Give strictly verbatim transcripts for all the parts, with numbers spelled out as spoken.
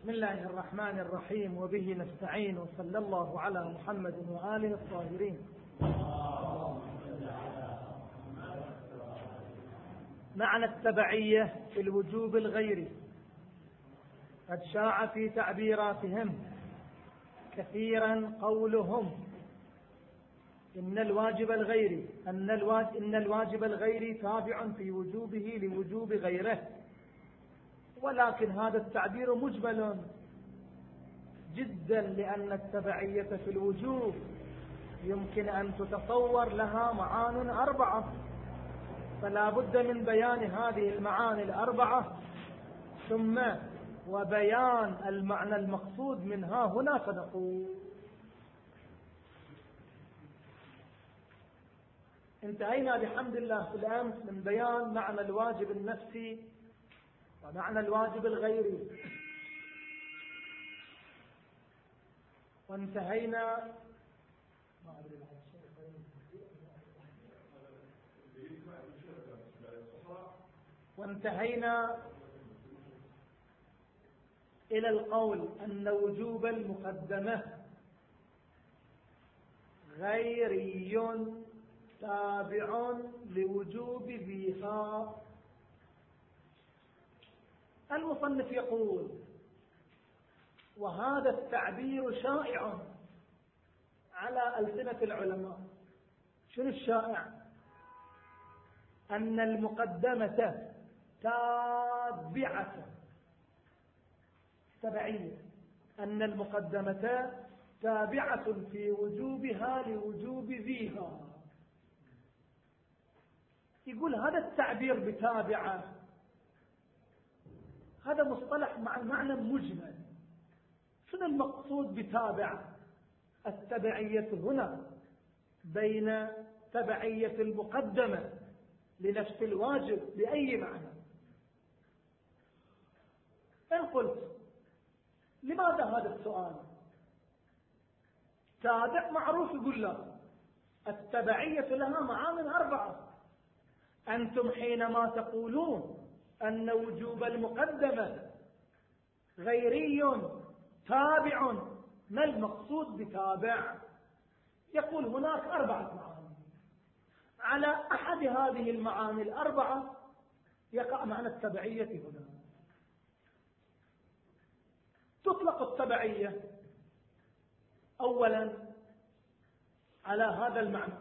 بسم الله الرحمن الرحيم، وبه نستعين، وصلى الله على محمد وآله الطاهرين. معنى التبعية في الوجوب الغيري. قد شاع في تعبيراتهم كثيرا قولهم إن الواجب الغيري أن الواجب إن الواجب الغيري تابع في وجوبه لوجوب غيره، ولكن هذا التعبير مجمل جدا، لأن التبعية في الوجوب يمكن أن تتصور لها معان أربعة، فلا بد من بيان هذه المعاني الأربعة ثم وبيان المعنى المقصود منها. هنا فنقول انتهينا بحمد الله في الأمس من بيان معنى الواجب النفسي ومعنى الواجب الغيري، وانتهينا وانتهينا إلى القول أن وجوب المقدمة غيري تابع لوجوب ذيها. المصنف يقول: وهذا التعبير شائع على ألسنة العلماء. شنو الشائع؟ أن المقدمة تابعة تبعية أن المقدمة تابعة في وجوبها لوجوب ذيها. يقول هذا التعبير بتابعة هذا مصطلح مع المعنى مجمل. شنو المقصود بتابعة؟ التبعية هنا بين تبعية المقدمة لنفس الواجب بأي معنى. إن قلت لماذا هذا السؤال؟ تابع معروف، يقول لا، التبعية لها معان أربعة. أنتم حينما تقولون أن وجوب المقدمة غيري تابع، ما المقصود بتابع؟ يقول هناك أربعة معاني، على أحد هذه المعاني الأربعة يقع معنى التبعية هنا. تطلق التبعية أولا على هذا المعنى،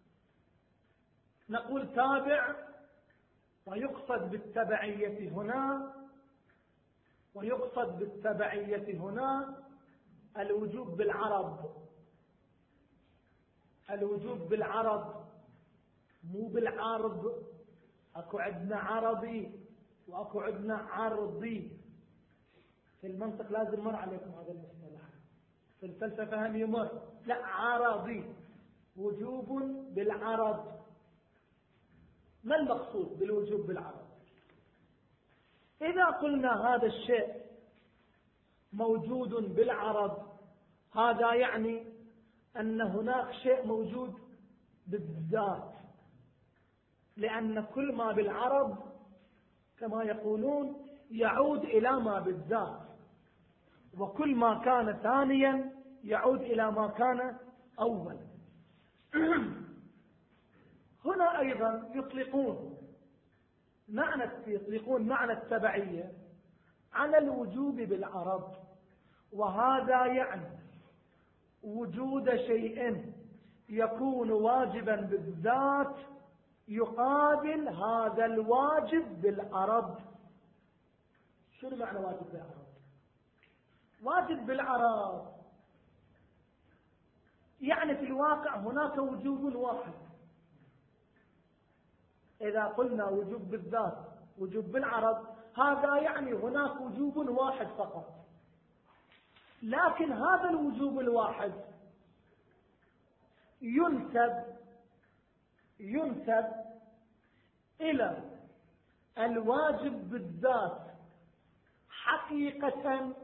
نقول تابع، ويقصد بالتبعية هنا ويقصد بالتبعية هنا الوجوب بالعرض. الوجوب بالعرض مو بالعرض. اكو عندنا عرضي واكو عندنا عرضي. في المنطق لازم مر عليكم هذا المصطلح، في الفلسفة هم يمر. لا، عرضي، وجوب بالعرض. ما المقصود بالوجوب بالعرض؟ إذا قلنا هذا الشيء موجود بالعرض، هذا يعني أن هناك شيء موجود بالذات، لأن كل ما بالعرض كما يقولون يعود إلى ما بالذات، وكل ما كان ثانيا يعود إلى ما كان أولا. هنا أيضا يطلقون معنى يطلقون معنى التبعية على الوجوب بالعرض، وهذا يعني وجود شيء يكون واجبا بالذات يقابل هذا الواجب بالعرض. شنو معنى واجب بالعرض؟ واجب بالعرض يعني في الواقع هناك وجوب واحد. إذا قلنا وجوب بالذات وجوب بالعرض، هذا يعني هناك وجوب واحد فقط، لكن هذا الوجوب الواحد ينسب ينسب إلى الواجب بالذات حقيقة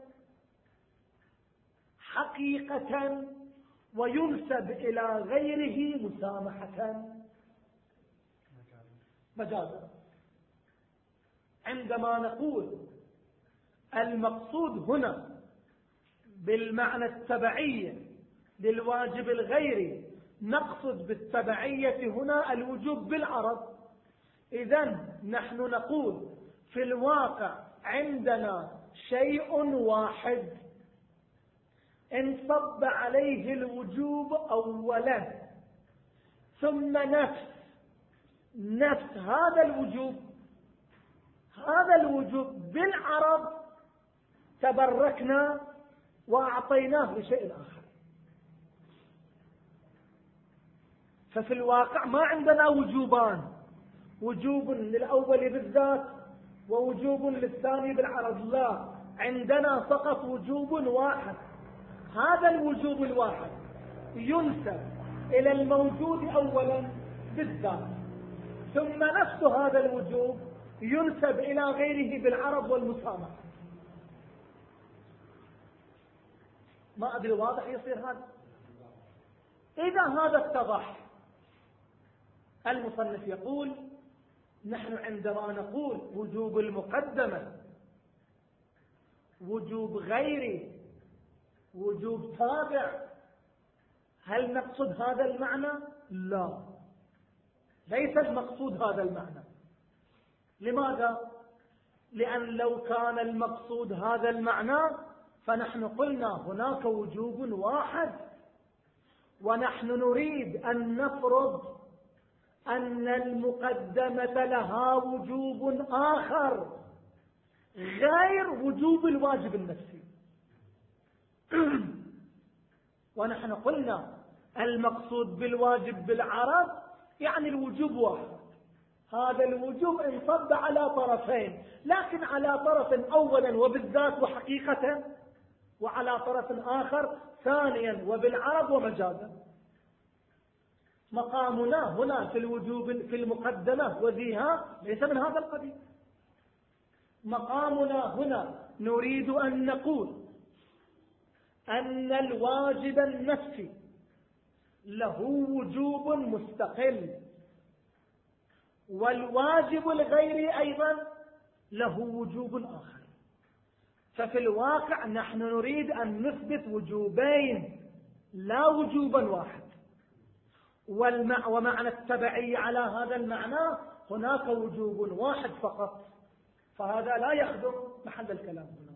حقيقة وينسب إلى غيره مسامحة مجازا. عندما نقول المقصود هنا بالمعنى التبعية للواجب الغيري، نقصد بالتبعية هنا الوجوب بالعرض. إذن نحن نقول في الواقع عندنا شيء واحد انصب عليه الوجوب أولا، ثم نفس نفس هذا الوجوب هذا الوجوب بالعرض تبركنا وأعطيناه لشيء آخر. ففي الواقع ما عندنا وجوبان، وجوب للأول بالذات ووجوب للثاني بالعرض، لا، عندنا فقط وجوب واحد. هذا الوجوب الواحد ينسب إلى الموجود أولا بالذات، ثم نفس هذا الوجوب ينسب إلى غيره بالعرض والمسامحة. ما أدري واضح يصير هذا؟ إذا هذا اتضح، المصنف يقول نحن عندما نقول وجوب المقدمة، وجوب غيري، وجوب تابع، هل نقصد هذا المعنى؟ لا، ليس المقصود هذا المعنى. لماذا؟ لأن لو كان المقصود هذا المعنى فنحن قلنا هناك وجوب واحد، ونحن نريد أن نفرض أن المقدمة لها وجوب آخر غير وجوب الواجب النفسي. ونحن قلنا المقصود بالواجب بالعرض يعني الوجوب واحد، هذا الوجوب انصب على طرفين، لكن على طرف أولا وبالذات وحقيقة، وعلى طرف آخر ثانيا وبالعرض ومجازا. مقامنا هنا في الوجوب في المقدمة وذيها ليس من هذا القبيل. مقامنا هنا نريد أن نقول أن الواجب النفسي له وجوب مستقل، والواجب الغيري أيضا له وجوب آخر. ففي الواقع نحن نريد أن نثبت وجوبين لا وجوبا واحد، ومعنى التبعية على هذا المعنى هناك وجوب واحد فقط، فهذا لا يخدم محل الكلام هنا.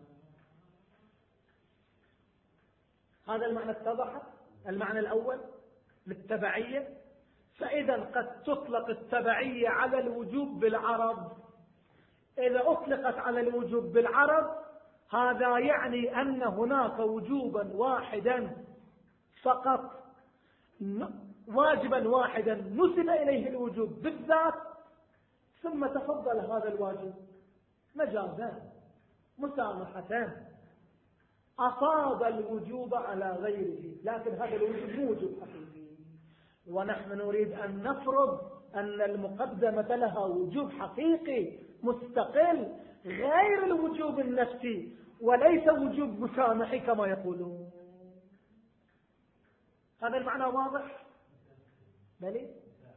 هذا المعنى اتضح، المعنى الأول للتبعية. فإذا قد تطلق التبعية على الوجوب بالعرض. إذا أطلقت على الوجوب بالعرض هذا يعني أن هناك وجوبا واحدا فقط، واجبا واحدا نسب إليه الوجوب بالذات، ثم تفضل هذا الواجب مجازا مسامحة أفاض الوجوب على غيره، لكن هذا الوجوب مو وجوب حقيقي. ونحن نريد أن نفرض أن المقدمة لها وجوب حقيقي مستقل غير الوجوب النفسي، وليس وجوب مسامحي كما يقولون. هذا المعنى واضح؟ بلي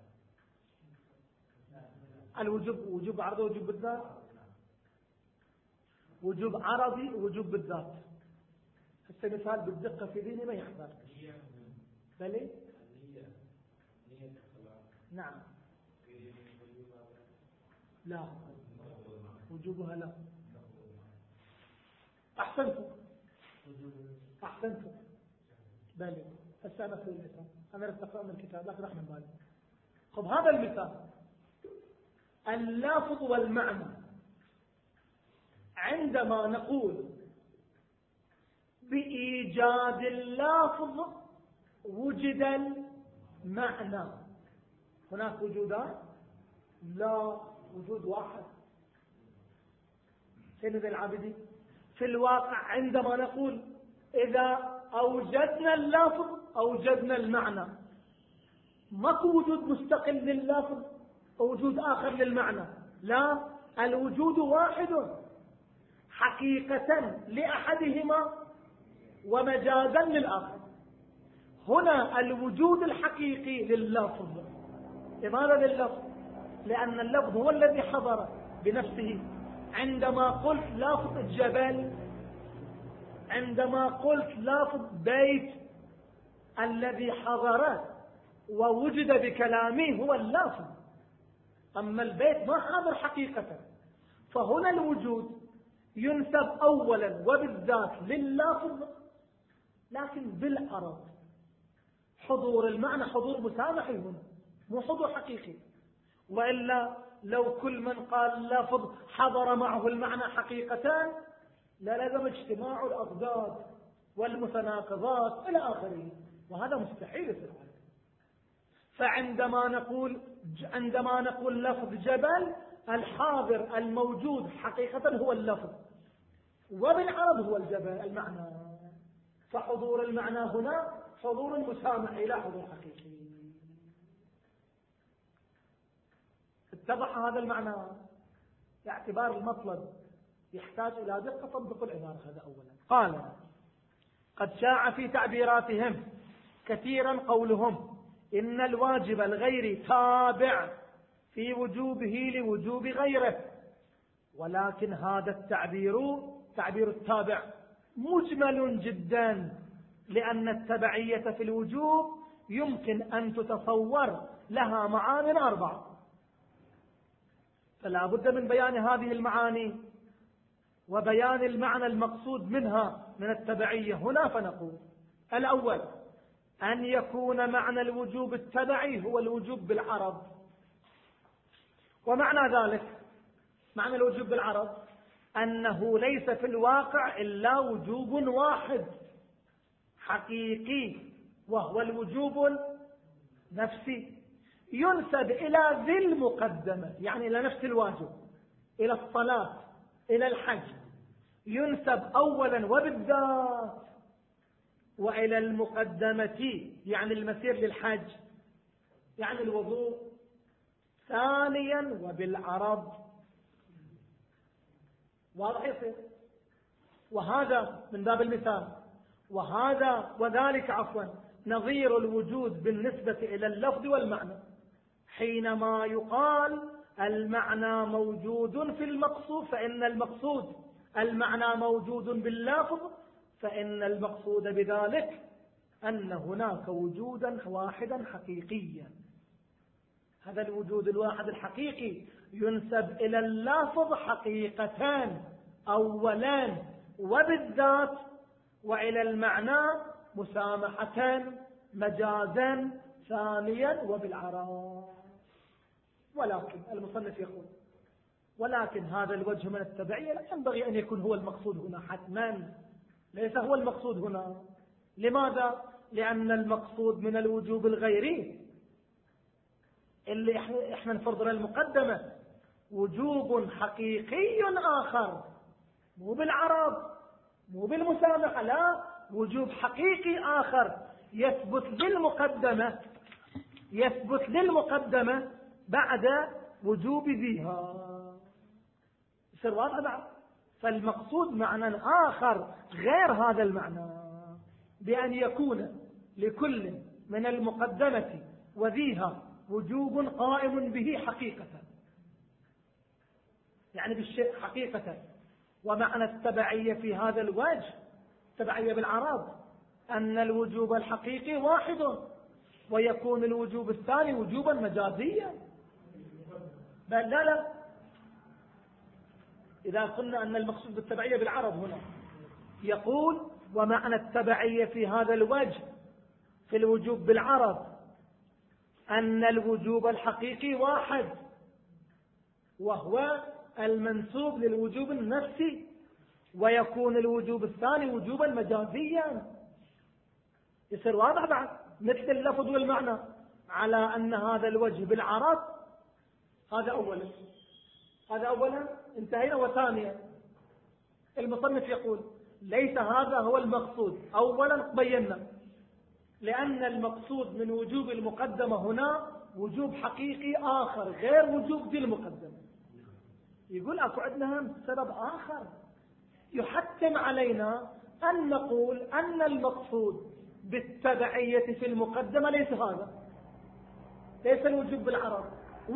الوجوب وجوب عرضي ووجوب بالذات، وجوب عرضي ووجوب بالذات. هسه مثال بالدقة في ذهني ما يحضر. بلي نعم، لا وجوبها لا. أحسنتم أحسنتم بلي. هسه أنا في المثال، أنا ارتقى من الكتاب لكن رحمة بالي. خب هذا المثال اللافظ والمعنى، عندما نقول بإيجاد اللافظ وجد المعنى، هناك وجودان؟ لا، وجود واحد. سيد العابدي في الواقع عندما نقول إذا أوجدنا اللافظ أوجدنا المعنى، ماكو وجود مستقل لللافظ ووجود آخر للمعنى، لا، الوجود واحد حقيقة لأحدهما ومجازا للآخر. هنا الوجود الحقيقي لللفظ. لماذا لللفظ؟ لأن اللفظ هو الذي حضر بنفسه. عندما قلت لفظ جبل عندما قلت لفظ بيت الذي حضر ووجد بكلامي هو اللفظ، أما البيت ما حاضر حقيقة. فهنا الوجود ينسب أولا وبالذات لللفظ، لكن بالعرض. حضور المعنى حضور مسامحي هنا، مو حضور حقيقي. وإلا لو كل من قال لفظ حضر معه المعنى حقيقتان للزم اجتماع الأضداد والمتناقضات إلى آخره، وهذا مستحيل في العالم. فعندما نقول عندما نقول لفظ جبل، الحاضر الموجود حقيقة هو اللفظ، وبالعرض هو الجبل المعنى. فحضور المعنى هنا حضور مسامحي لا حضور حقيقي. اتضح هذا المعنى؟ باعتبار المطلب يحتاج إلى دقة تطبق العبارة. هذا أولا. قال: قد شاع في تعبيراتهم كثيرا قولهم إن الواجب الغير تابع في وجوبه لوجوب غيره، ولكن هذا التعبير تعبير التابع مجمل جدا، لأن التبعية في الوجوب يمكن أن تتصور لها معاني أربعة، فلا بد من بيان هذه المعاني وبيان المعنى المقصود منها من التبعية هنا. فنقول: الأول أن يكون معنى الوجوب التبعي هو الوجوب بالعرض. ومعنى ذلك معنى الوجوب بالعرض أنه ليس في الواقع إلا وجوب واحد حقيقي، وهو الوجوب النفسي، ينسب إلى ذي المقدمة، يعني إلى نفس الواجب، إلى الصلاة، إلى الحج، ينسب أولا وبالذات، وإلى المقدمة يعني المسير للحج يعني الوضوء، ثانيا وبالعرض. واضح يصير؟ وهذا من باب المثال. وهذا وذلك عفوا نظير الوجود بالنسبة إلى اللفظ والمعنى، حينما يقال المعنى موجود في المقصود فإن المقصود المعنى موجود باللفظ، فإن المقصود بذلك أن هناك وجودا واحدا حقيقيا. هذا الوجود الواحد الحقيقي ينسب إلى اللفظ حقيقتان، أولا وبالذات، وإلى المعنى مسامحتان مجازا، ثانيا وبالعرض. ولكن المصنف يقول: ولكن هذا الوجه من التبعية لا ينبغي أن يكون هو المقصود هنا حتما، ليس هو المقصود هنا. لماذا؟ لأن المقصود من الوجوب الغيري اللي احنا, احنا نفرض المقدمة وجوب حقيقي آخر، مو بالعرض مو بالمسامحة، لا، وجوب حقيقي آخر يثبت للمقدمة يثبت للمقدمة بعد وجوب ذيها. يصير واضح بعد؟ فالمقصود معنى آخر غير هذا المعنى، بأن يكون لكل من المقدمة وذيها وجوب قائم به حقيقة، يعني بالشيء حقيقة. ومعنى التبعية في هذا الوجه تبعية بالعرض أن الوجوب الحقيقي واحد، ويكون الوجوب الثاني وجوبا مجازيا. بل لا لا إذا قلنا أن المقصود بالتبعية بالعرض هنا، يقول: ومعنى التبعية في هذا الوجه في الوجوب بالعرض أن الوجوب الحقيقي واحد، وهو المنسوب للوجوب النفسي، ويكون الوجوب الثاني وجوبا مجازيا. يصير واضح بعد؟ مثل اللفظ والمعنى على أن هذا الوجه بالعرض. هذا أولا هذا أولا انتهينا. وثانيا المصنف يقول: ليس هذا هو المقصود. أولا بينا لأن المقصود من وجوب المقدمة هنا وجوب حقيقي آخر غير وجوب ذي المقدمة. يقول أكو عندنا سبب آخر يحتم علينا أن نقول أن المقصود بالتبعية في المقدمة ليس هذا، ليس الوجوب بالعرض.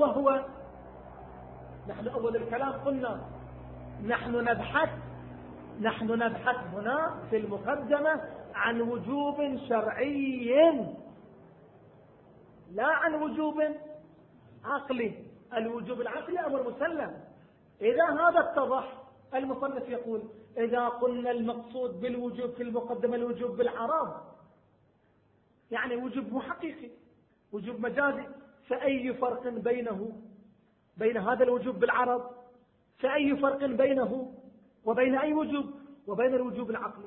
وهو نحن أول الكلام قلنا نحن نبحث نحن نبحث هنا في المقدمة عن وجوب شرعي لا عن وجوب عقلي. الوجوب العقلي أمر مسلم. إذا هذا اتضح المصنف يقول إذا قلنا المقصود بالوجوب في المقدمة الوجوب بالعرض يعني وجوب مو حقيقي، وجوب مجازي، فأي فرق بينه بين هذا الوجوب بالعرض؟ فأي فرق بينه وبين أي وجوب؟ وبين الوجوب العقلي.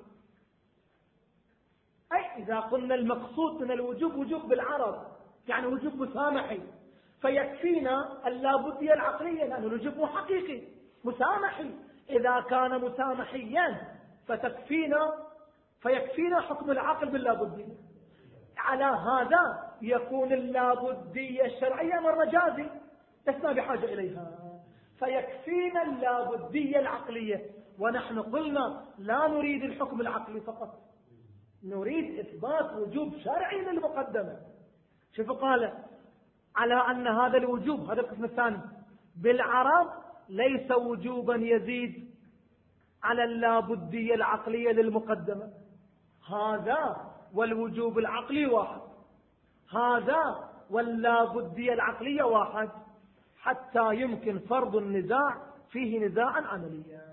أي إذا قلنا المقصود من الوجوب وجوب بالعرض يعني وجوب مسامحي، فيكفينا اللابدية العقلية لأن الوجوب مو حقيقي مسامحي. إذا كان مسامحيا فتكفينا فيكفينا حكم العقل باللابدية. على هذا يكون اللابدية الشرعية أمر مجازي لسنا بحاجة إليها، فيكفينا اللابدية العقلية. ونحن قلنا لا نريد الحكم العقلي فقط، نريد إثبات وجوب شرعي للمقدمة. شوفوا قال على أن هذا الوجوب هذا القسم الثاني بالعرض ليس وجوبا يزيد على اللابدية العقلية للمقدمة. هذا والوجوب العقلي واحد، هذا واللابدية العقلية واحد، حتى يمكن فرض النزاع فيه نزاعا عمليا.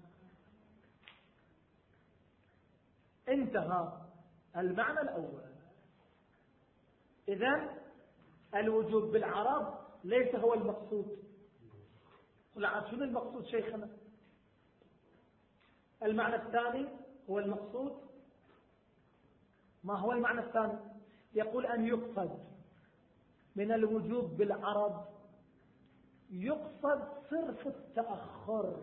انتهى المعنى الأول. إذن الوجوب بالعرض ليس هو المقصود. قل عاد شنو المقصود شيخنا؟ المعنى الثاني هو المقصود. ما هو المعنى الثاني؟ يقول أن يقصد من الوجوب بالعرض يقصد صرف التأخر،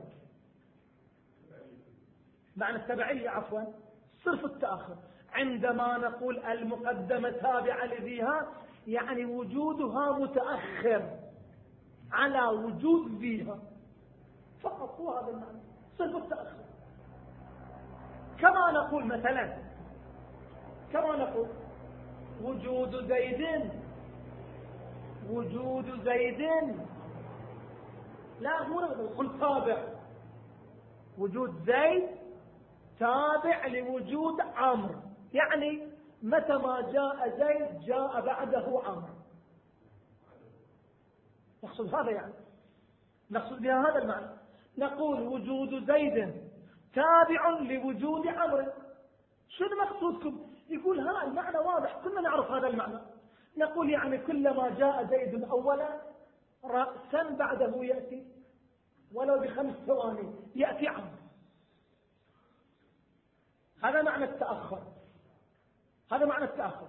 معنى التبعية عفوا صرف التأخر. عندما نقول المقدمة تابعة لذيها يعني وجودها متأخر على وجود ذيها فقط، هو هذا المعنى صرف التأخر. كما نقول مثلا كما نقول وجود زيد وجود زيد لا مو نقول تابع، وجود زيد تابع لوجود عمرو، يعني متى ما جاء زيد جاء بعده عمرو. نقصد هذا يعني نقصد بها هذا المعنى. نقول وجود زيد تابع لوجود عمرو. شو مقصودكم؟ يقول ها المعنى واضح كلنا نعرف هذا المعنى. نقول يعني كلما جاء زيد أولا رأسا بعده يأتي ولو بخمس ثواني يأتي عمرو. هذا معنى التأخر، هذا معنى التأخر.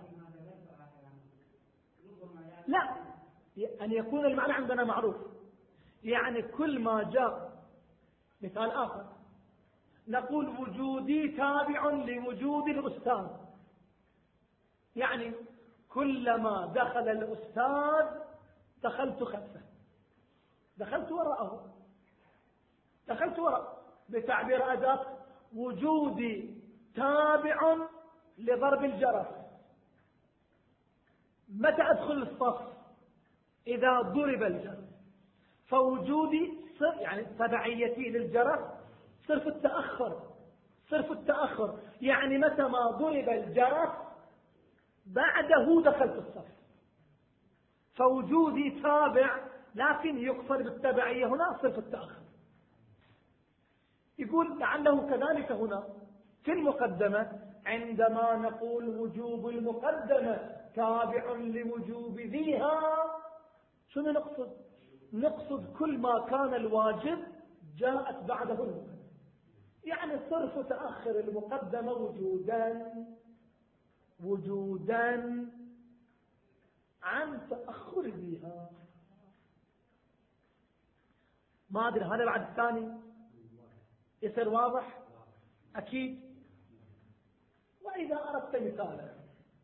لا، أن يكون المعنى عندنا معروف، يعني كل ما جاء. مثال آخر نقول وجودي تابع لوجود الأستاذ، يعني كلما دخل الأستاذ دخلت خلفه، دخلت وراءه، دخلت وراءه. بتعبير أداة وجودي تابع لضرب الجرس. متى أدخل الصف؟ إذا ضرب الجرس. فوجودي صرف يعني تبعيتي للجرس صرف التأخر، صرف التأخر يعني متى ما ضرب الجرس بعده دخلت الصف. فوجودي تابع لكن يقصد بالتبعية هنا صرف التأخر. يقول لعله كذلك هنا في المقدمة عندما نقول وجوب المقدمة تابع لوجوب ذيها شنو نقصد؟ نقصد كل ما كان الواجب جاءت بعده المقدمة، يعني صرف تأخر المقدمة وجودا وجودا عن تأخر ذيها. ما أدري هذا بعد الثاني يصير واضح أكيد. وإذا أردت مثالا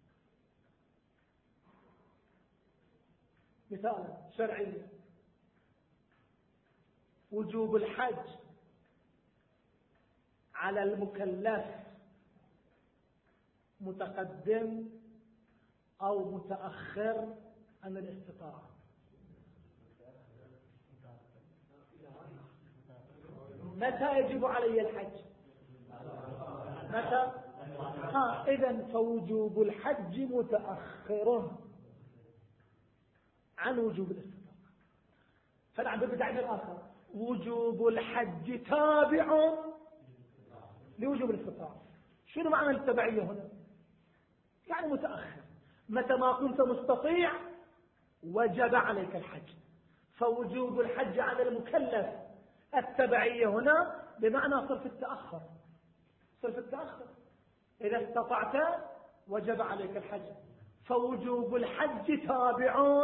مثالا شرعيا وجوب الحج على المكلف متقدم أو متأخر عن الاستطاعة. متى يجب علي الحج؟ متى؟ ها إذن فوجوب الحج متأخر عن وجوب الاستطاعة. فالعبد بالتعبير الآخر وجوب الحج تابع لوجوب الاستطاعة. شنو معنى التبعية هنا؟ يعني متأخر. متى ما كنت مستطيع وجب عليك الحج، فوجوب الحج على المكلف. التبعية هنا بمعنى صرف التأخر، صرف التأخر. إذا استطعت وجب عليك الحج، فوجوب الحج تابع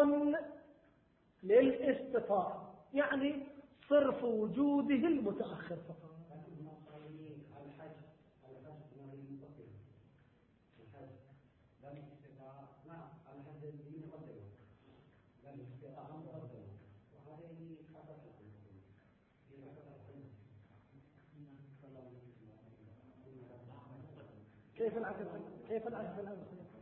للاستطاعة، يعني صرف وجوده المتأخر فقط. كيف العكس؟ كيف العكس الآن؟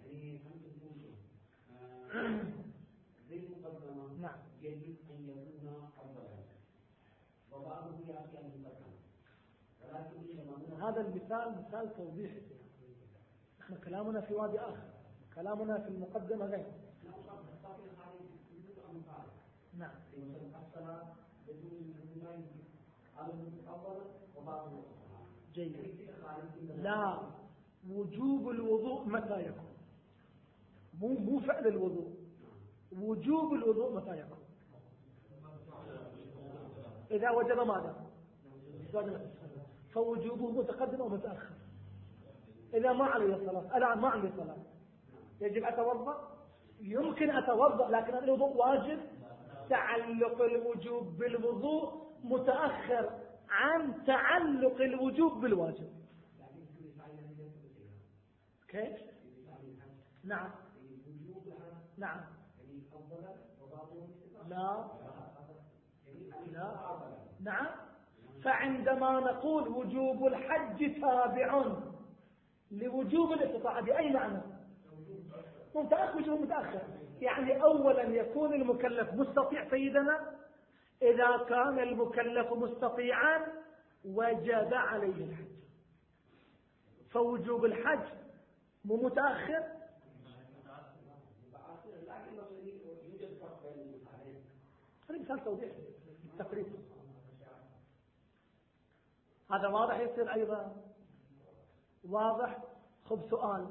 زي المقدمة نعم يجب أن يكون أفضلا، وبعضه يأتي أن يقدم، ولكن هذا المثال مثال توضيحي. نحن كلامنا في وادي آخر، كلامنا في المقدمة غير. نعم جيد. لا، وجوب الوضوء متى يكون؟ مو مو فعل الوضوء، وجوب الوضوء متى يكون؟ إذا وجب ماذا؟ فوجوبه متقدم أو متأخر. إذا ما علي الصلاة، الآن ما عندي صلاة، يجب أتوضأ؟ يمكن أتوضأ، لكن الوضوء واجب. تعلق الوجوب بالوضوء متأخر عن تعلق الوجوب بالواجب. كيف؟ نعم نعم لا لا نعم. فعندما نقول وجوب الحج تابع لوجوب الاستطاعة بأي معنى؟ متأخر. وجوب متأخر يعني أولا يكون المكلف مستطيع سيدنا. إذا كان المكلف مستطيعا وجب عليه الحج، فوجوب الحج مو متأخر. هذا مثال توضيح تقريبا. هذا واضح يصير أيضا واضح. خب سؤال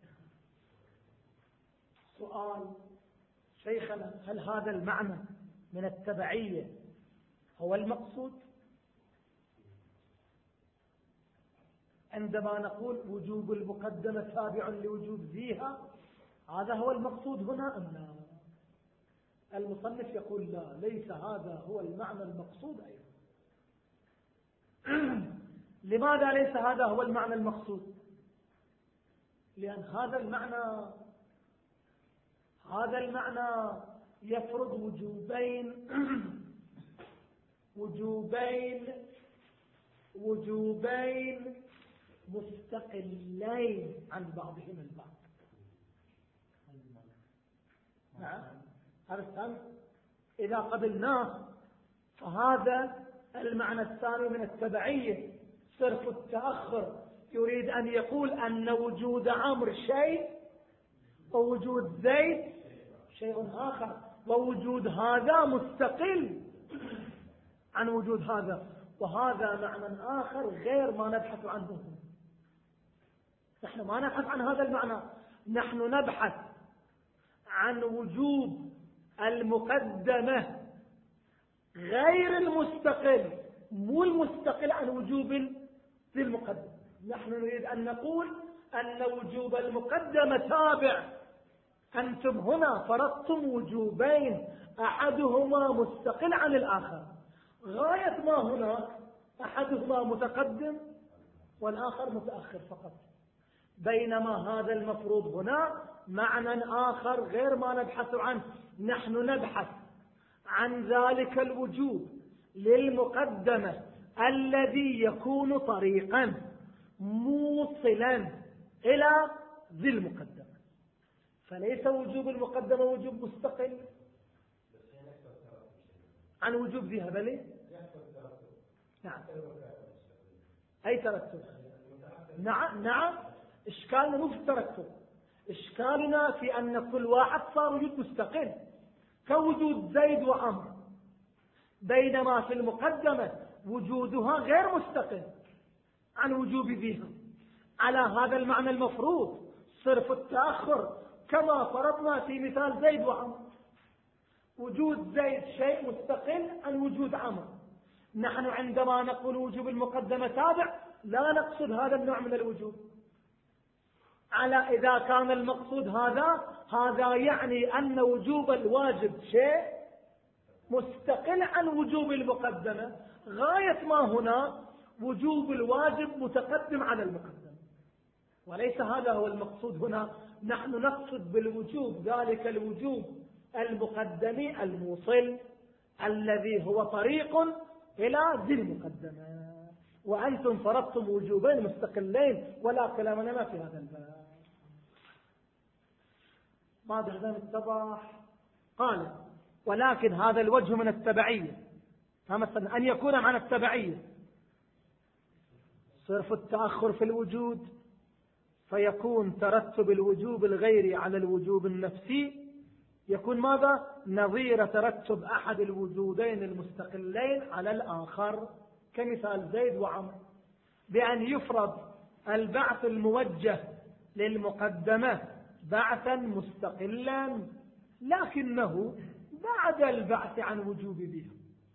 سؤال شيخنا، هل هذا المعنى من التبعية هو المقصود؟ عندما نقول وجوب المقدمة تابع لوجوب ذيها، هذا هو المقصود هنا أم لا؟ المصنف يقول لا، ليس هذا هو المعنى المقصود أيضا. لماذا ليس هذا هو المعنى المقصود؟ لأن هذا المعنى هذا المعنى يفرض وجوبين وجوبين وجوبين مستقلين عن بعضهم البعض. نعم عرفتم؟ إذا قبلناه فهذا المعنى الثاني من التبعية، صرف التأخر، يريد أن يقول أن وجود عمرو شيء ووجود زيد شيء آخر، ووجود هذا مستقل عن وجود هذا، وهذا معنى آخر غير ما نبحث عنه. نحن ما نبحث عن هذا المعنى، نحن نبحث عن وجوب المقدمة غير المستقل، مو المستقل عن وجوب ذي المقدمة. نحن نريد أن نقول أن وجوب المقدمة تابع. أنتم هنا فرضتم وجوبين أحدهما مستقل عن الآخر، غاية ما هناك أحدهما متقدم والآخر متأخر فقط، بينما هذا المفروض هنا معنى آخر غير ما نبحث عنه. نحن نبحث عن ذلك الوجوب للمقدمة الذي يكون طريقا موصلا إلى ذي المقدمة، فليس وجوب المقدمة وجوب مستقل عن وجوب ذي هبلي. نعم أي ترتب؟ نعم نعم إشكالنا مو في الترتب، إشكالنا في أن كل واحد صار وجود مستقل كوجود زيد وعمر، بينما في المقدمة وجودها غير مستقل عن وجوب ذيها. على هذا المعنى المفروض صرف التأخر كما فرضنا في مثال زيد وعمر، وجود زيد شيء مستقل عن وجود عمر. نحن عندما نقول وجوب المقدمة تابع لا نقصد هذا النوع من الوجوب. على إذا كان المقصود هذا هذا يعني أن وجوب الواجب شيء مستقل عن وجوب المقدمة، غاية ما هنا وجوب الواجب متقدم على المقدمة، وليس هذا هو المقصود هنا. نحن نقصد بالوجوب ذلك الوجوب المقدم الموصل الذي هو طريق إلى ذي المقدمة، وأنتم فرضتم وجوبين مستقلين ولا كلام لنا في هذا الباب. بعد هذا اتضح قال ولكن هذا الوجه من التبعية، فمثلا أن يكون عن التبعية صرف التأخر في الوجود فيكون ترتب الوجوب الغيري على الوجوب النفسي، يكون ماذا؟ نظير ترتب أحد الوجودين المستقلين على الآخر، كمثال زيد وعمر، بأن يفرض البعث الموجه للمقدمة بعثا مستقلا، لكنه بعد البعث عن وجوب بها،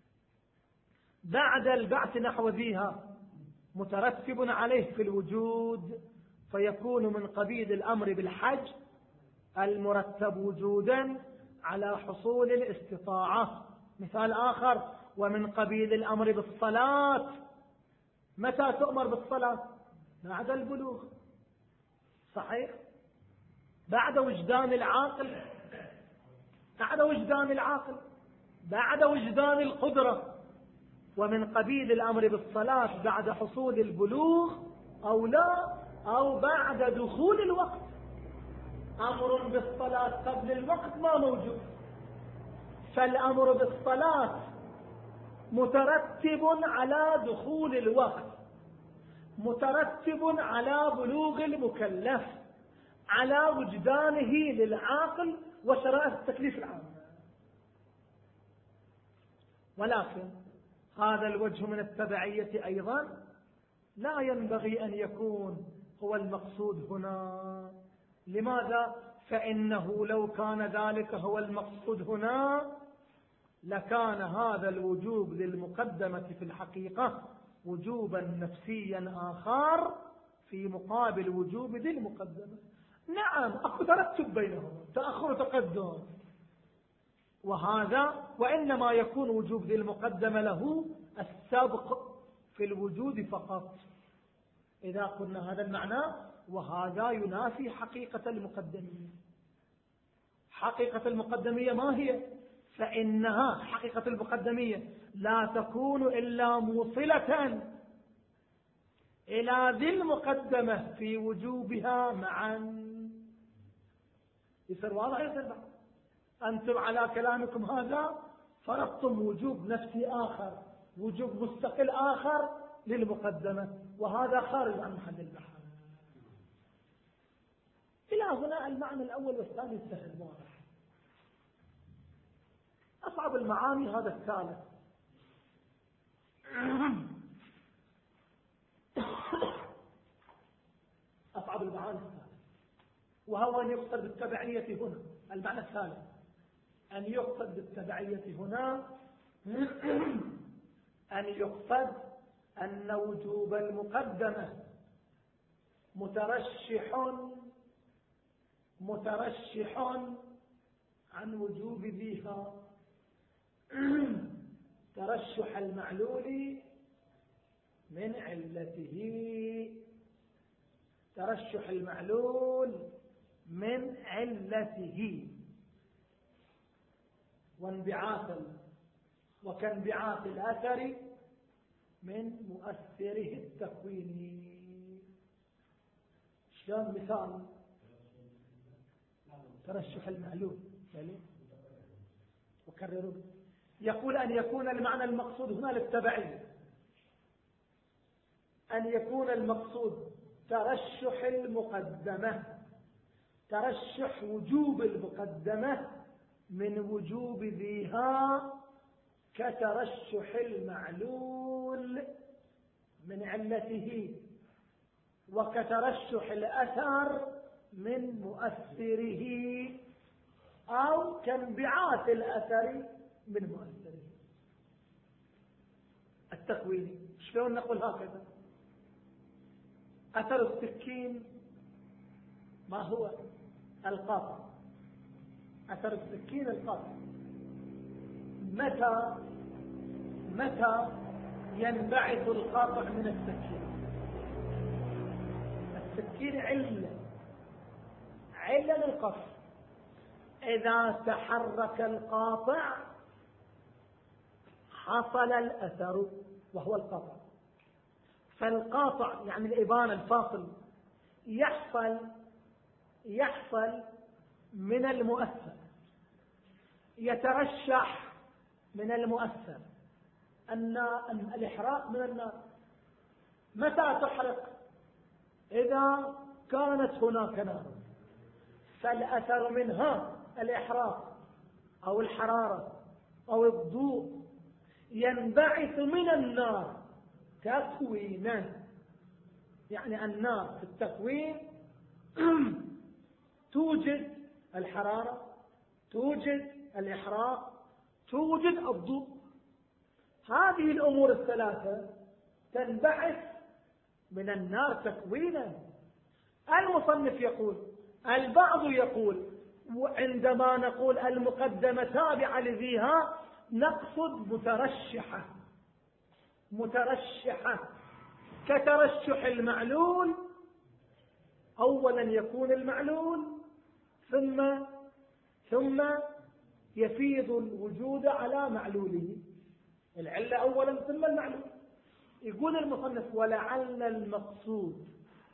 بعد البعث نحو بها مترتب عليه في الوجود، فيكون من قبيل الأمر بالحج المرتب وجودا على حصول الاستطاعة. مثال آخر ومن قبيل الأمر بالصلاة، متى تؤمر بالصلاة؟ بعد البلوغ، صحيح؟ بعد وجدان العاقل، بعد وجدان العاقل بعد وجدان القدرة. ومن قبيل الأمر بالصلاة بعد حصول البلوغ أو لا، أو بعد دخول الوقت. أمر بالصلاة قبل الوقت ما موجود، فالأمر بالصلاة مترتب على دخول الوقت، مترتب على بلوغ المكلف، على وجدانه للعاقل وشرائط التكليف العام. ولكن هذا الوجه من التبعية أيضا لا ينبغي أن يكون هو المقصود هنا. لماذا؟ فإنه لو كان ذلك هو المقصود هنا لكان هذا الوجوب للمقدمة في الحقيقة وجوبا نفسيا آخر في مقابل وجوب ذي المقدمة. نعم أكو ترتب بينهم، تأخر وتقدم، وهذا وإنما يكون وجوب ذي المقدمة له السابق في الوجود فقط إذا قلنا هذا المعنى، وهذا ينافي حقيقة المقدمية. حقيقة المقدمية ما هي؟ فإنها حقيقة المقدمية لا تكون إلا موصلة إلى ذي المقدمة في وجوبها معا. يصير واضح يصير بعض. أنتم على كلامكم هذا فرضتم وجوب نفسي آخر، وجوب مستقل آخر للمقدمة، وهذا خارج عن محل البحث. إلى هنا المعنى الأول والثاني سهل واضح. أصعب المعاني هذا الثالث. أصعب المعاني الثالث وهو أن يقصد بالتبعية هنا. المعنى الثالث أن يقصد بالتبعية هنا أن يقصد أن وجوب المقدمة مترشح مترشح عن وجوب ذيها ترشح المعلول من علته، ترشح المعلول من علته، وانبعاث وكانبعاث الأثر من مؤثره التكويني. شلون مثال ترشح المعلول يعني وكرروا. يقول أن يكون المعنى المقصود هنا للتبعية، أن يكون المقصود ترشح المقدمة، ترشح وجوب المقدمة من وجوب ذيها كترشح المعلول من علته، وكترشح الأثر من مؤثره، أو كانبعاث الأثر من مؤثره. التكويني شلون نقول هكذا؟ أثر السكين ما هو؟ القطع. أثر السكين القطع. متى متى ينبعث القاطع من السكين؟ السكين علة علة للقطع. إذا تحرك القاطع حصل الأثر وهو القطع. فالقاطع يعني الإبانة الفاصل يحصل يحصل من المؤثر، يترشح من المؤثر. النار، الإحراق من النار. متى تحرق؟ إذا كانت هناك نار، فالأثر منها الإحراق أو الحرارة أو الضوء ينبعث من النار تكوينا. يعني النار في التكوين توجد الحرارة، توجد الإحراق، توجد الضوء. هذه الأمور الثلاثة تنبعث من النار تكوينا. المصنف يقول، البعض يقول وعندما نقول المقدمة تابعة لذيها نقصد مترشحة مترشحة كترشح المعلول. أولا يكون المعلول ثم ثم يفيض الوجود على معلوله. العلة أولا ثم المعلول. يقول المصنف ولعل المقصود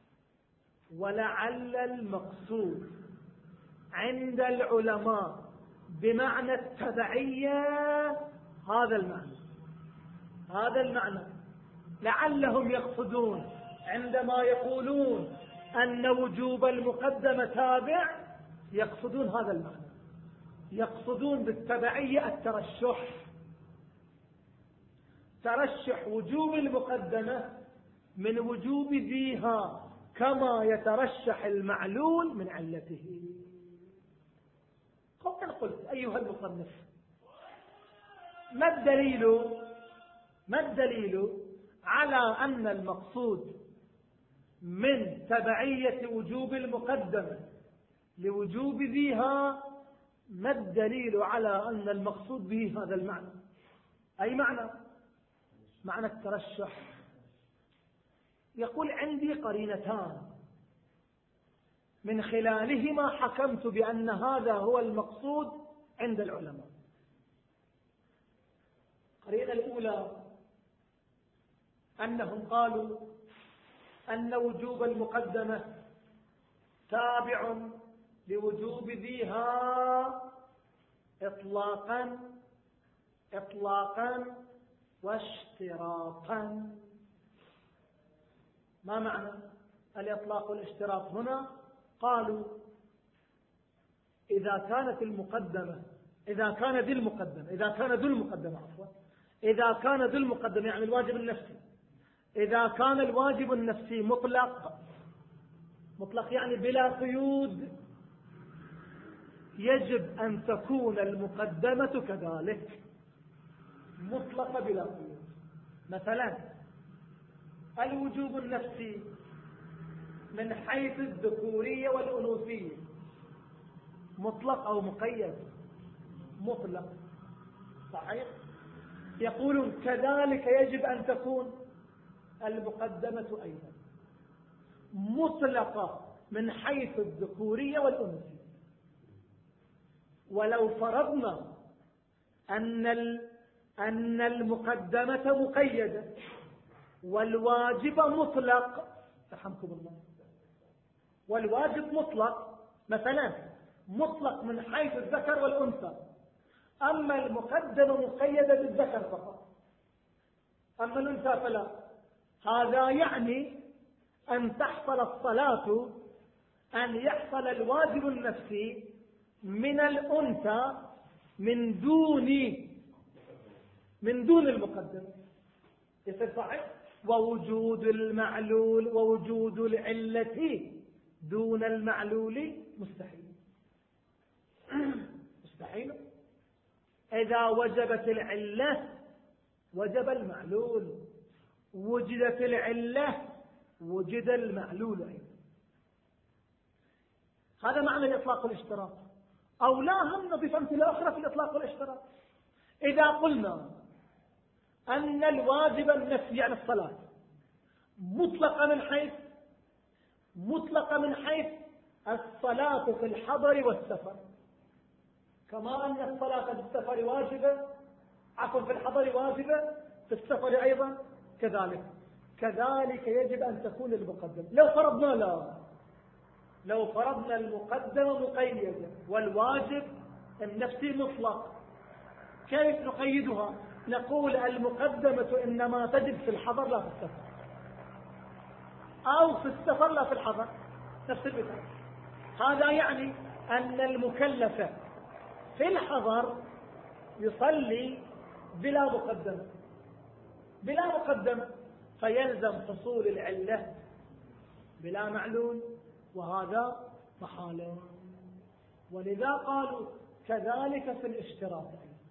ولعل المقصود عند العلماء بمعنى التبعية هذا المعنى هذا المعنى لعلهم يقصدون عندما يقولون أن وجوب المقدمة تابع، يقصدون هذا المعنى، يقصدون بالتبعية الترشح، ترشح وجوب المقدمة من وجوب ذيها كما يترشح المعلول من علته. قلت قلت أيها المصنف، ما الدليل ما الدليل على أن المقصود من تبعية وجوب المقدمة لوجوب ذيها؟ ما الدليل على أن المقصود به هذا المعنى؟ أي معنى؟ معنى الترشح. يقول عندي قرينتان من خلالهما حكمت بأن هذا هو المقصود عند العلماء. القرينة الأولى أنهم قالوا أن وجوب المقدمة تابع لوجوب ذيها إطلاقا إطلاقا واشتراطا. ما معنى الإطلاق والاشتراط هنا؟ قالوا إذا كانت المقدمة إذا كان ذي المقدمة إذا كان ذو المقدمة عفوا إذا كان ذو المقدمة يعني الواجب النفسي، إذا كان الواجب النفسي مطلق مطلق يعني بلا قيود، يجب أن تكون المقدمة كذلك مطلقة بلا قيود. مثلا الوجوب النفسي من حيث الذكورية والأنوثية مطلق أو مقيد؟ مطلق، صحيح. يقولون كذلك يجب أن تكون المقدمة أيضا مطلقة من حيث الذكورية والأنوثية. ولو فرضنا أن أن المقدمة مقيدة والواجب مطلق، رحمكم الله، والواجب مطلق مثلا مطلق من حيث الذكر والأنثى، أما المقدمة مقيدة بالذكر فقط أما الأنثى فلا. هذا يعني أن تحصل الصلاة أن يحصل الواجب النفسي من الأنثى من دون من دون المقدم، يصير صحيح. ووجود المعلول ووجود العلة دون المعلول مستحيل. مستحيل. إذا وجبت العلة وجب المعلول، وجدت العلة وجد المعلول أيضا. هذا معنى الإطلاق والاشتراك. أو لا، هم نضيف أمثلة أخرى في الإطلاق والاشتراك. إذا قلنا أن الواجب النفسي يعني الصلاة مطلقة من حيث مطلقة من حيث الصلاة في الحضر والسفر، كما أن الصلاة في السفر واجبة، عفوا في الحضر واجبة، في السفر أيضا كذلك، كذلك يجب أن تكون المقدمة. لو فرضنا لا لو فرضنا المقدمة مقيدة والواجب النفسي مطلق، كيف نقيدها؟ نقول المقدمة إنما تجب في الحضر لا في السفر، أو في السفر لا في الحضر، نفس الفكرة. هذا يعني أن المكلف في الحضر يصلي بلا مقدمة بلا مقدمة فيلزم حصول العلة بلا معلول، وهذا محال. ولذا قالوا كذلك في الاشتراك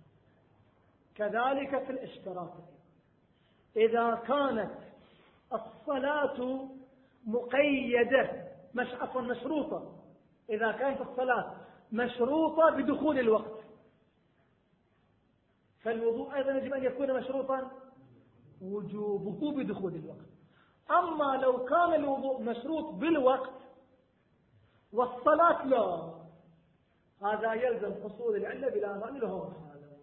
كذلك في الاشتراك إذا كانت الصلاة مقيدة مش أصلا مشروطة، إذا كانت الصلاة مشروطة بدخول الوقت، فالوضوء أيضا يجب أن يكون مشروطا وجوبه بدخول الوقت. أما لو كان الوضوء مشروط بالوقت والصلاة لا، هذا يلزم حصول العلة بلا معنى لهم.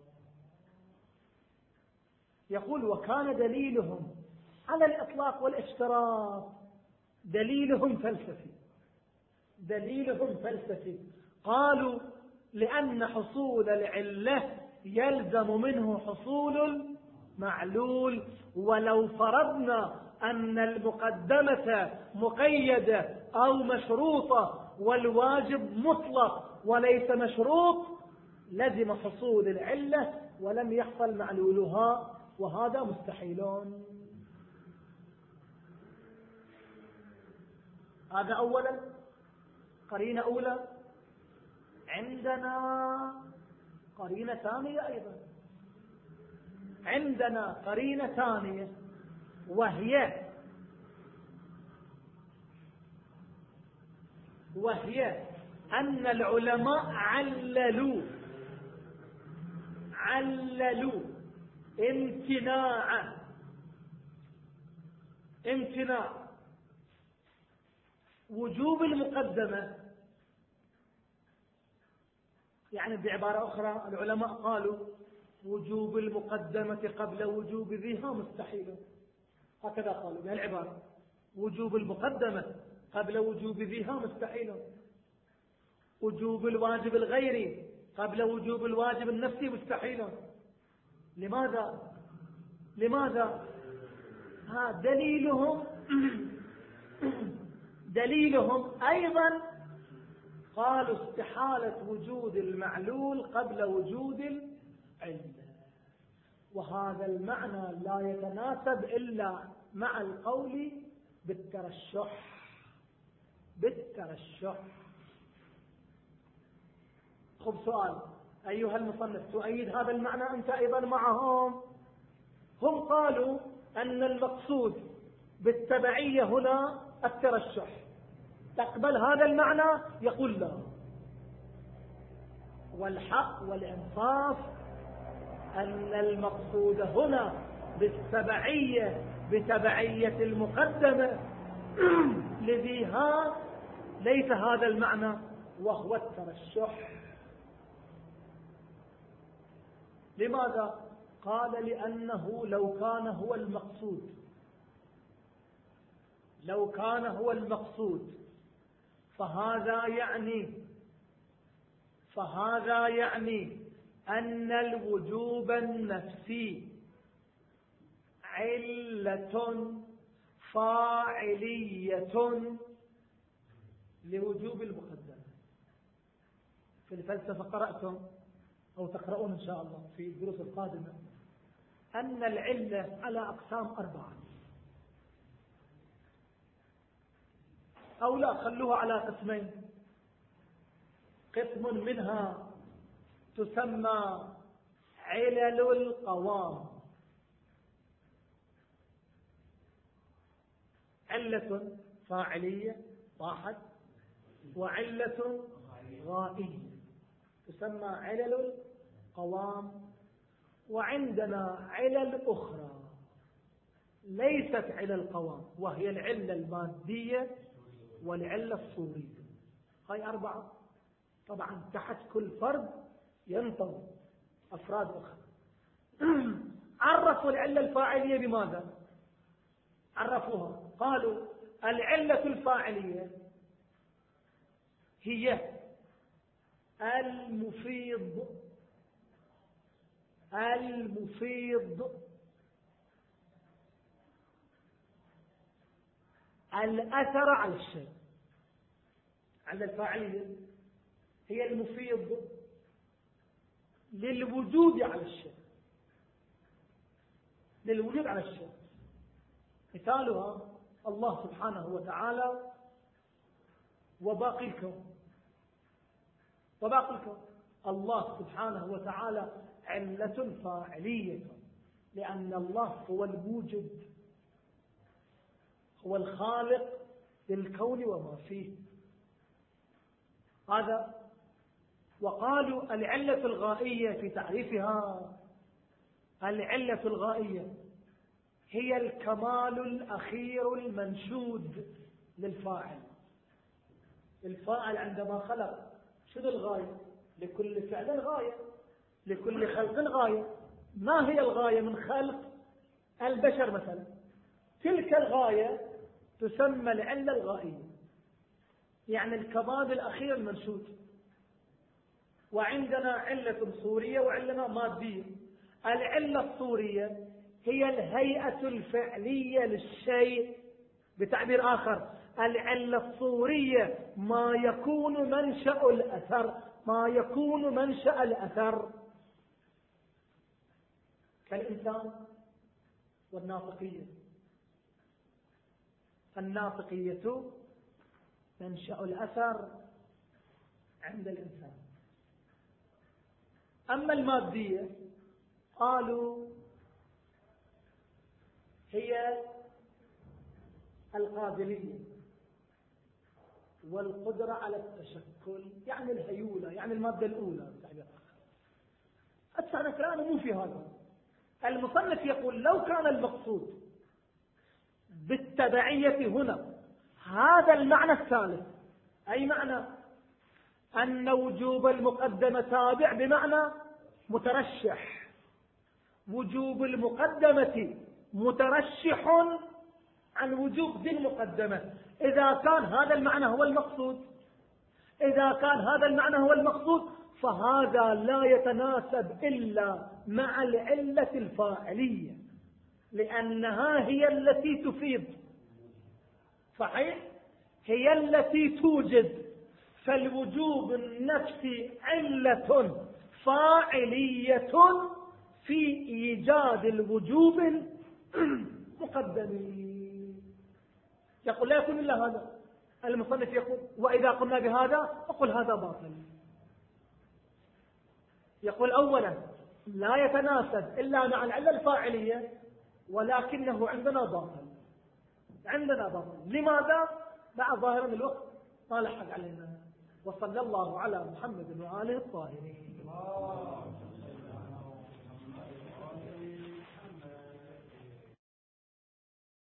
يقول وكان دليلهم على الإطلاق والاشتراك دليلهم فلسفي دليلهم فلسفي قالوا لأن حصول العلة يلزم منه حصول المعلول، ولو فرضنا أن المقدمة مقيدة أو مشروطة والواجب مطلق وليس مشروط لزم حصول العلة ولم يحصل معلولها، وهذا مستحيلون. هذا أولا. قرينة أولى. عندنا قرينة ثانية أيضا عندنا قرينة ثانية وهي وهي أن العلماء عللوا عللوا امتناع امتناع وجوب المقدمة. يعني بعبارة أخرى العلماء قالوا وجوب المقدمة قبل وجوب ذيها مستحيل، هكذا قالوا بهالعبارة، وجوب المقدمة قبل وجوب ذيها مستحيل، وجوب الواجب الغيري قبل وجوب الواجب النفسي مستحيل. لماذا لماذا ها دليلهم دليلهم أيضا قالوا استحالة وجود المعلول قبل وجود العلة، وهذا المعنى لا يتناسب إلا مع القول بالترشح بالترشح. خب سؤال أيها المصنف، تؤيد هذا المعنى أنت أيضا معهم؟ هم قالوا أن المقصود بالتبعية هنا الترشح، تقبل هذا المعنى؟ يقول لا، والحق والإنصاف أن المقصود هنا بالتبعية بتبعية المقدمة لذيها ليس هذا المعنى وهو الترشح. لماذا؟ قال لأنه لو كان هو المقصود لو كان هو المقصود فهذا يعني فهذا يعني أن الوجوب النفسي علة فاعلية لوجوب المقدمة. في الفلسفة قرأتم أو تقرؤون إن شاء الله في الدروس القادمة أن العلة على أقسام أربعة، أو لا خلوها على قسمين. قسم منها تسمى علل القوام، علة فاعلية واحد، وعلة غائية تسمى علل القوام. وعندنا علل أخرى ليست علل القوام، وهي العلة المادية والعلة الصورية. هاي أربعة، طبعا تحت كل فرد ينطوي أفراد أخرى. عرفوا العلة الفاعلية بماذا؟ عرفوها قالوا العلة الفاعلية هي المفيض المفيض الأثر على الشيء. على الفاعلية هي المفيض للوجود على الشيء، للوجود على الشيء. مثالها الله سبحانه وتعالى وباقي الكون. وباقي الكون الله سبحانه وتعالى علة فاعلية، لأن الله هو الموجد، هو الخالق للكون وما فيه. هذا. وقالوا العلة الغائية في تعريفها، العلة الغائية هي الكمال الأخير المنشود للفاعل. الفاعل عندما خلق شنو الغاية؟ لكل فعل غاية، لكل خلق غاية. ما هي الغاية من خلق البشر مثلا؟ تلك الغاية تسمى العلة الغائية، يعني الكمال الأخير المنشود. وعندنا علة صورية وعلة مادية. العلة الصورية هي الهيئة الفعلية للشيء. بتعبير آخر، العلة الصورية ما يكون منشأ الأثر، ما يكون منشأ الأثر، كالإنسان والناطقية. الناطقية منشأ الأثر عند الإنسان. أما المادية قالوا هي القابلية والقدرة على التشكل، يعني الهيولة، يعني المادة الأولى. أتسعنا كلامه مو في هذا. المصنف يقول لو كان المقصود بالتبعية هنا هذا المعنى الثالث، أي معنى أن وجوب المقدمة تابع بمعنى مترشح، وجوب المقدمة مترشح عن وجوب ذي المقدمة. إذا كان هذا المعنى هو المقصود، إذا كان هذا المعنى هو المقصود فهذا لا يتناسب إلا مع العلة الفاعلية، لأنها هي التي تفيض. صحيح؟ هي التي توجد. فالوجوب النفسي علة فاعلية في إيجاد الوجوب المقدم. يقول لا يكون إلا هذا. المصنف يقول وإذا قلنا بهذا أقول هذا باطل. يقول أولا لا يتناسب إلا مع العلة الفاعلية، ولكنه عندنا باطل، عندنا باطل. لماذا؟ مع ظاهرا الوقت ما لحق علينا. وصلى الله على محمد وآله الطاهرين.